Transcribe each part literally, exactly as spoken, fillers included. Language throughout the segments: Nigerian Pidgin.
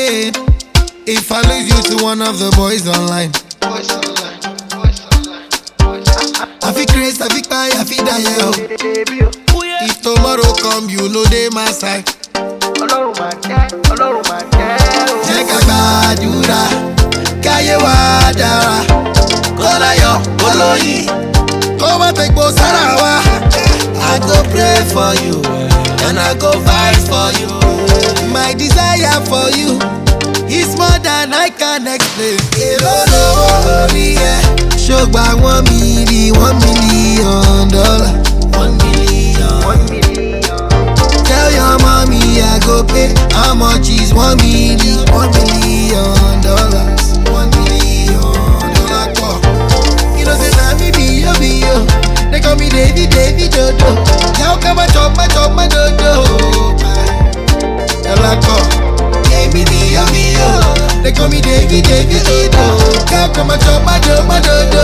pain if I lose you to one of the boys online. Boys online, boys online, boys online. I feel crazy, I feel cry, I feel die, yo. If tomorrow come, you know they my side. Ọlọ́run máa jẹ́, Ọlọ́run máa jẹ́ o. Jẹ́ ká gbàdúrà, káyé wa dára. Kó láyọ̀, kó lóyìn, kó má tegbó sára wa. I go pray for you, and I go fight for you. My desire for you is more than I can explain. Èrò lówó orí ẹ̀, ṣògbà one million, one million dollar. One million, One million. tell your mommy I go pay. How much is one million? One million dollars. One million dollar call. You know say na me be yo be yo. They call me Davy Davy Dodo. Now come and chop my chop my dodo. Dollar call. Hey me be yo be yo. They call me Davy Davy Dodo. Now come and chop my chop my dodo.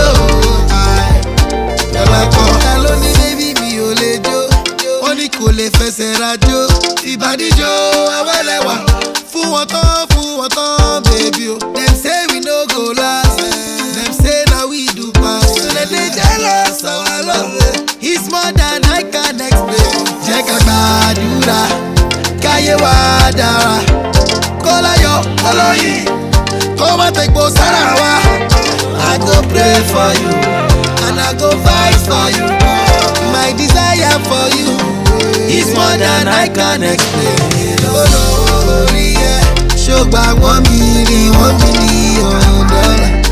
Dollar call. Hello ni baby mi ò lè jó. Wọ́n ní kò lè fẹsẹ̀ rajó. Ìbàdíjọ́ awẹ́lẹ́wà. Fún wọn tán, fún wọn tán, baby o. Dem say we no go last. Dem say na we do pass. So dem dey jealous of our love. It's more than I can explain. Jẹ́ ká gbàdúrà, káyé wa dára. Kó láyọ̀, kó lóyìn, kó má tegbó sára wa. I go pray for you, and I go fight for you. My desire for you is more than I can explain. Olórí ẹ̀, ṣògbà one million, one million dollar.